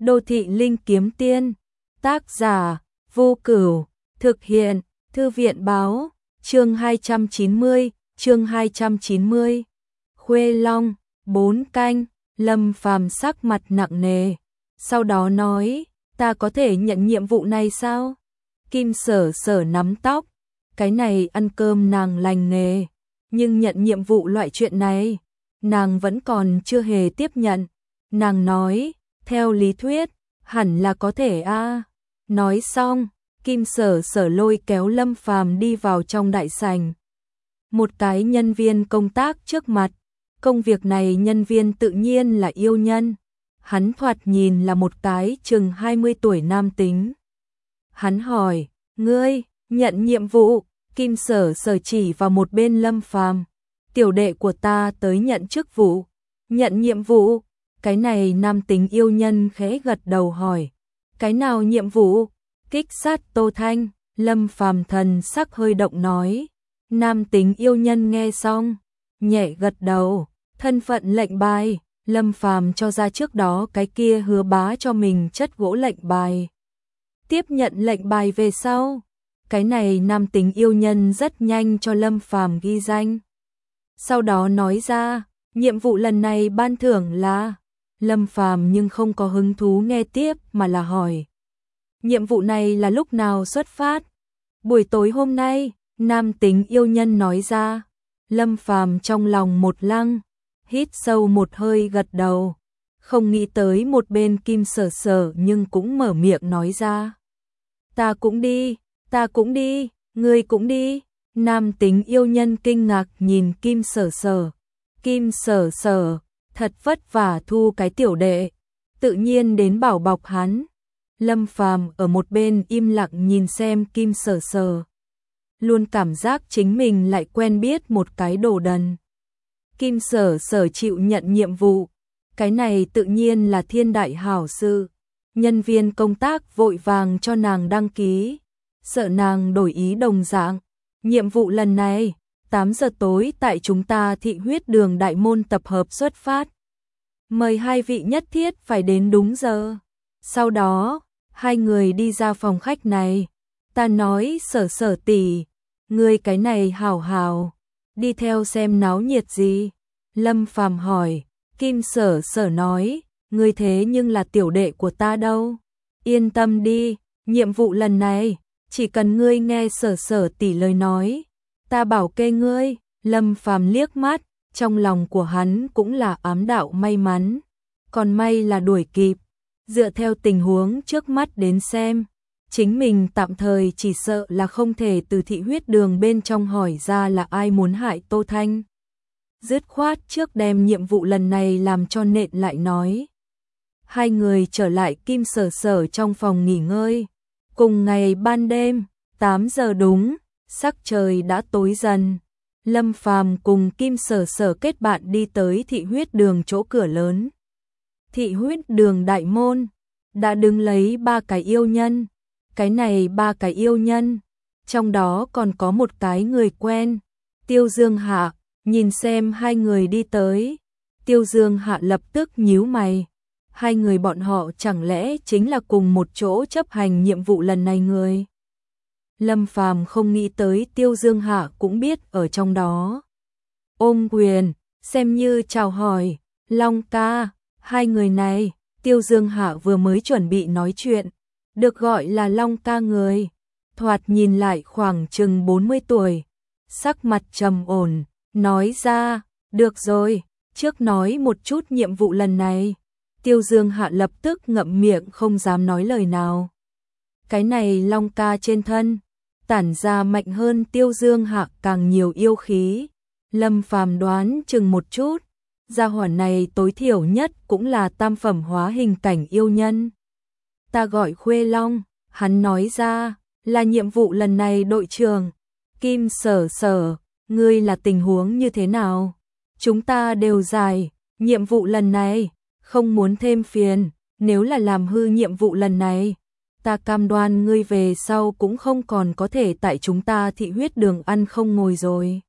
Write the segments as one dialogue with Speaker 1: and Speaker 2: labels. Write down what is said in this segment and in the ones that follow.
Speaker 1: Đô thị linh kiếm tiên. Tác giả Vô Cửu. Thực hiện Thư viện báo. Chương 290. Khuê Long. 4 canh. Lâm Phàm sắc mặt nặng nề. Sau đó nói, ta có thể nhận nhiệm vụ này sao? Kim Sở Sở nắm tóc. Cái này ăn cơm nàng lành nghề, nhưng nhận nhiệm vụ loại chuyện này, nàng vẫn còn chưa hề tiếp nhận. Nàng nói, theo lý thuyết, hẳn là có thể a. Nói xong, Kim Sở Sở lôi kéo Lâm Phàm đi vào trong đại sảnh. Một cái nhân viên công tác trước mặt, công việc này nhân viên tự nhiên là yêu nhân. Hắn thoạt nhìn là một cái chừng 20 tuổi nam tính. Hắn hỏi, ngươi, nhận nhiệm vụ. Kim Sở Sở chỉ vào một bên Lâm Phàm. Tiểu đệ của ta tới nhận chức vụ. Nhận nhiệm vụ. Cái này nam tính yêu nhân khẽ gật đầu hỏi. Cái nào nhiệm vụ? Kích sát Tô Thanh. Lâm Phàm thần sắc hơi động nói. Nam tính yêu nhân nghe xong, nhẹ gật đầu. Thân phận lệnh bài. Lâm Phàm cho ra trước đó cái kia hứa bá cho mình chất gỗ lệnh bài. Tiếp nhận lệnh bài về sau, cái này nam tính yêu nhân rất nhanh cho Lâm Phàm ghi danh. Sau đó nói ra, nhiệm vụ lần này ban thưởng là. Lâm Phàm nhưng không có hứng thú nghe tiếp mà là hỏi. Nhiệm vụ này là lúc nào xuất phát? Buổi tối hôm nay, nam tính yêu nhân nói ra. Lâm Phàm trong lòng một lăng, hít sâu một hơi gật đầu. Không nghĩ tới một bên Kim Sở Sở nhưng cũng mở miệng nói ra. Ta cũng đi, ngươi cũng đi. Nam tính yêu nhân kinh ngạc nhìn Kim Sở Sở. Kim Sở Sở, thật vất vả thu cái tiểu đệ, tự nhiên đến bảo bọc hắn. Lâm Phàm ở một bên im lặng nhìn xem Kim Sở Sở. Luôn cảm giác chính mình lại quen biết một cái đồ đần. Kim Sở Sở chịu nhận nhiệm vụ, cái này tự nhiên là thiên đại hảo sự. Nhân viên công tác vội vàng cho nàng đăng ký, sợ nàng đổi ý đồng dạng. Nhiệm vụ lần này, 8 giờ tối tại chúng ta thị huyết đường đại môn tập hợp xuất phát. Mời hai vị nhất thiết phải đến đúng giờ. Sau đó, hai người đi ra phòng khách này. Ta nói Sở Sở tỷ, ngươi cái này hảo hảo, đi theo xem náo nhiệt gì? Lâm Phàm hỏi. Kim Sở Sở nói, ngươi thế nhưng là tiểu đệ của ta đâu. Yên tâm đi, nhiệm vụ lần này, chỉ cần ngươi nghe Sở Sở tỷ lời nói, ta bảo kê ngươi. Lâm Phàm liếc mắt, trong lòng của hắn cũng là ám đạo may mắn. Còn may là đuổi kịp, dựa theo tình huống trước mắt đến xem, chính mình tạm thời chỉ sợ là không thể từ thị huyết đường bên trong hỏi ra là ai muốn hại Tô Thanh. Dứt khoát trước đem nhiệm vụ lần này làm cho nện lại nói. Hai người trở lại Kim Sở Sở trong phòng nghỉ ngơi. Cùng ngày ban đêm, 8 giờ đúng, sắc trời đã tối dần. Lâm Phàm cùng Kim Sở Sở kết bạn đi tới thị huyết đường chỗ cửa lớn. Thị huyết đường đại môn, đã đứng lấy 3 cái yêu nhân. Cái này 3 cái yêu nhân, trong đó còn có một cái người quen, Tiêu Dương Hạ. Nhìn xem hai người đi tới, Tiêu Dương Hạ lập tức nhíu mày. Hai người bọn họ chẳng lẽ chính là cùng một chỗ chấp hành nhiệm vụ lần này người? Lâm Phàm không nghĩ tới Tiêu Dương Hạ cũng biết ở trong đó. Ôm quyền, xem như chào hỏi. Long ca, hai người này, Tiêu Dương Hạ vừa mới chuẩn bị nói chuyện, được gọi là Long ca người. Thoạt nhìn lại khoảng chừng 40 tuổi, sắc mặt trầm ổn. Nói ra, được rồi, trước nói một chút nhiệm vụ lần này. Tiêu Dương Hạ lập tức ngậm miệng không dám nói lời nào. Cái này Long ca trên thân, tản ra mạnh hơn Tiêu Dương Hạ càng nhiều yêu khí. Lâm Phàm đoán chừng một chút, gia hỏa này tối thiểu nhất cũng là tam phẩm hóa hình cảnh yêu nhân. Ta gọi Khuê Long, hắn nói ra, là nhiệm vụ lần này đội trưởng. Kim Sở Sở, ngươi là tình huống như thế nào? Chúng ta đều giải, nhiệm vụ lần này, không muốn thêm phiền, nếu là làm hư nhiệm vụ lần này, ta cam đoan ngươi về sau cũng không còn có thể tại chúng ta thị huyết đường ăn không ngồi rồi.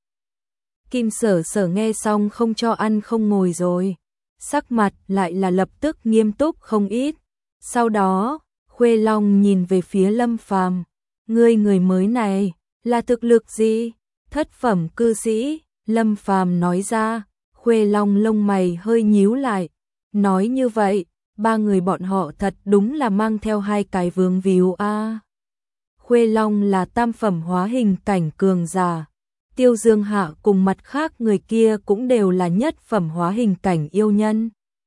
Speaker 1: Kim Sở Sở nghe xong không cho ăn không ngồi rồi, sắc mặt lại là lập tức nghiêm túc không ít. Sau đó, Khuê Long nhìn về phía Lâm Phàm, người mới này, là thực lực gì? Thất phẩm cư sĩ, Lâm Phàm nói ra. Khuê Long lông mày hơi nhíu lại, nói như vậy, ba người bọn họ thật đúng là mang theo hai cái vướng víu a. Khuê Long là tam phẩm hóa hình cảnh cường giả, Tiêu Dương Hạ cùng mặt khác người kia cũng đều là nhất phẩm hóa hình cảnh yêu nhân.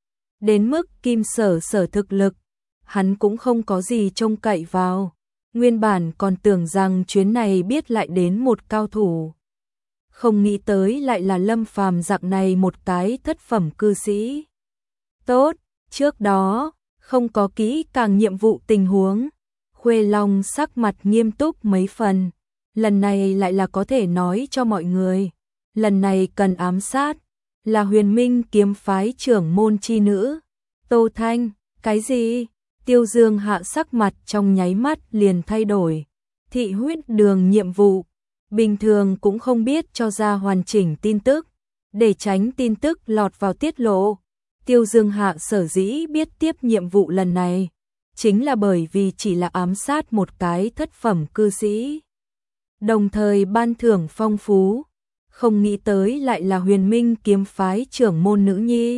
Speaker 1: Đến mức Kim Sở Sở thực lực, hắn cũng không có gì trông cậy vào, nguyên bản còn tưởng rằng chuyến này biết lại đến một cao thủ. Không nghĩ tới lại là Lâm Phàm dạng này một cái thất phẩm cư sĩ. Tốt, trước đó, không có kỹ càng nhiệm vụ tình huống. Khuê Long sắc mặt nghiêm túc mấy phần. Lần này lại là có thể nói cho mọi người. Lần này cần ám sát. Là Huyền Minh kiếm phái trưởng môn chi nữ. Tô Thanh, cái gì? Tiêu Dương Hạ sắc mặt trong nháy mắt liền thay đổi. Thị huyết đường nhiệm vụ. Bình thường cũng không biết cho ra hoàn chỉnh tin tức, để tránh tin tức lọt vào tiết lộ. Tiêu Dương Hạ sở dĩ biết tiếp nhiệm vụ lần này, chính là bởi vì chỉ là ám sát một cái thất phẩm cư sĩ. Đồng thời ban thưởng phong phú, không nghĩ tới lại là Huyền Minh kiếm phái trưởng môn nữ nhi.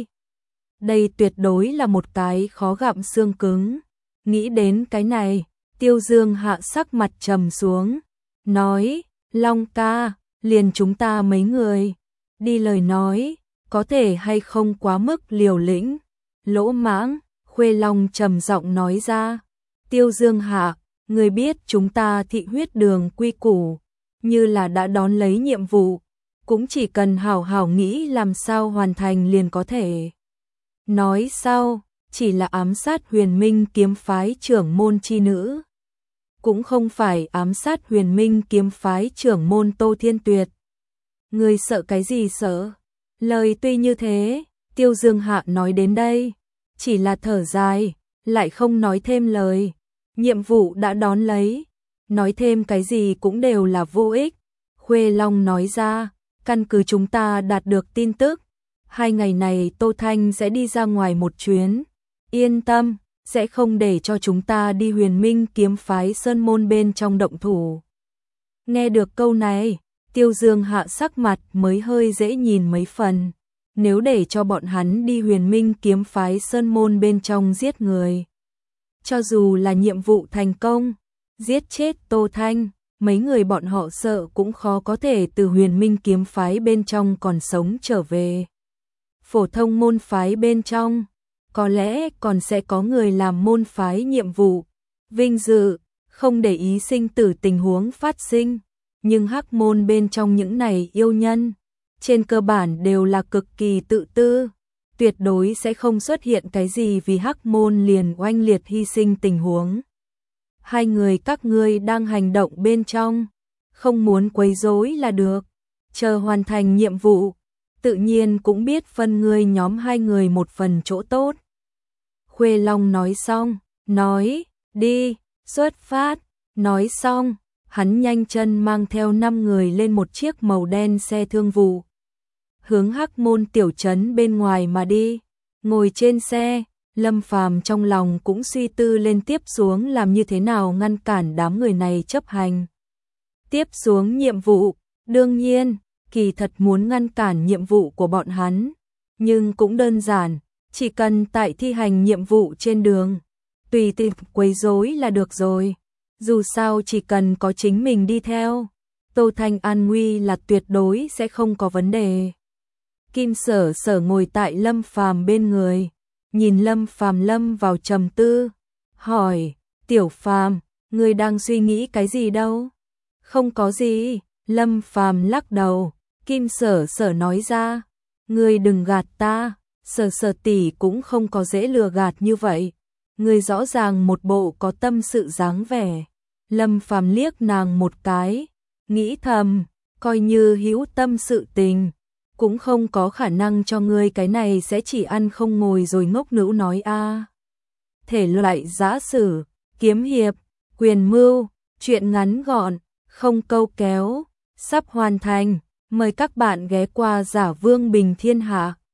Speaker 1: Đây tuyệt đối là một cái khó gặm xương cứng. Nghĩ đến cái này, Tiêu Dương Hạ sắc mặt trầm xuống, nói, Long ca, liền chúng ta mấy người, đi lời nói, có thể hay không quá mức liều lĩnh, lỗ mãng, Khuê Long trầm giọng nói ra. Tiêu Dương Hạ, người biết chúng ta thị huyết đường quy củ, như là đã đón lấy nhiệm vụ, cũng chỉ cần hảo hảo nghĩ làm sao hoàn thành liền có thể. Nói sau, chỉ là ám sát Huyền Minh kiếm phái trưởng môn chi nữ. Cũng không phải ám sát Huyền Minh kiếm phái trưởng môn Tô Thiên Tuyệt. Người sợ cái gì sợ? Lời tuy như thế, Tiêu Dương Hạ nói đến đây, chỉ là thở dài, lại không nói thêm lời. Nhiệm vụ đã đón lấy, nói thêm cái gì cũng đều là vô ích. Khuê Long nói ra, căn cứ chúng ta đạt được tin tức, 2 ngày này Tô Thanh sẽ đi ra ngoài một chuyến. Yên tâm, sẽ không để cho chúng ta đi Huyền Minh kiếm phái sơn môn bên trong động thủ. Nghe được câu này, Tiêu Dương Hạ sắc mặt mới hơi dễ nhìn mấy phần. Nếu để cho bọn hắn đi Huyền Minh kiếm phái sơn môn bên trong giết người, cho dù là nhiệm vụ thành công, giết chết Tô Thanh, mấy người bọn họ sợ cũng khó có thể từ Huyền Minh kiếm phái bên trong còn sống trở về. Phổ thông môn phái bên trong, có lẽ còn sẽ có người làm môn phái nhiệm vụ, vinh dự, không để ý sinh tử tình huống phát sinh. Nhưng hắc môn bên trong những này yêu nhân, trên cơ bản đều là cực kỳ tự tư, tuyệt đối sẽ không xuất hiện cái gì vì hắc môn liền oanh liệt hy sinh tình huống. 2 người các ngươi đang hành động bên trong, không muốn quấy rối là được, chờ hoàn thành nhiệm vụ, tự nhiên cũng biết phân ngươi nhóm 2 người một phần chỗ tốt. Khuê Long nói xong, nói, đi, xuất phát, nói xong, hắn nhanh chân mang theo 5 người lên một chiếc màu đen xe thương vụ. Hướng hắc môn tiểu trấn bên ngoài mà đi, ngồi trên xe, Lâm Phàm trong lòng cũng suy tư lên tiếp xuống làm như thế nào ngăn cản đám người này chấp hành. Tiếp xuống nhiệm vụ, đương nhiên, kỳ thật muốn ngăn cản nhiệm vụ của bọn hắn, nhưng cũng đơn giản, chỉ cần tại thi hành nhiệm vụ trên đường, tùy tiện quấy rối là được rồi. Dù sao chỉ cần có chính mình đi theo, Tô Thanh an nguy là tuyệt đối sẽ không có vấn đề. Kim Sở Sở ngồi tại Lâm Phàm bên người, nhìn Lâm Phàm lâm vào trầm tư, hỏi, Tiểu Phàm, ngươi đang suy nghĩ cái gì đâu? Không có gì, Lâm Phàm lắc đầu. Kim Sở Sở nói ra, ngươi đừng gạt ta, Sở Sở tỷ cũng không có dễ lừa gạt như vậy. Ngươi rõ ràng một bộ có tâm sự dáng vẻ. Lâm Phàm liếc nàng một cái, nghĩ thầm, coi như hữu tâm sự tình, cũng không có khả năng cho ngươi cái này sẽ chỉ ăn không ngồi rồi ngốc nữ nói a. Thể loại giã sử, kiếm hiệp, quyền mưu, truyện ngắn gọn, không câu kéo, sắp hoàn thành. Mời các bạn ghé qua Giả Vương Bình Thiên Hạ.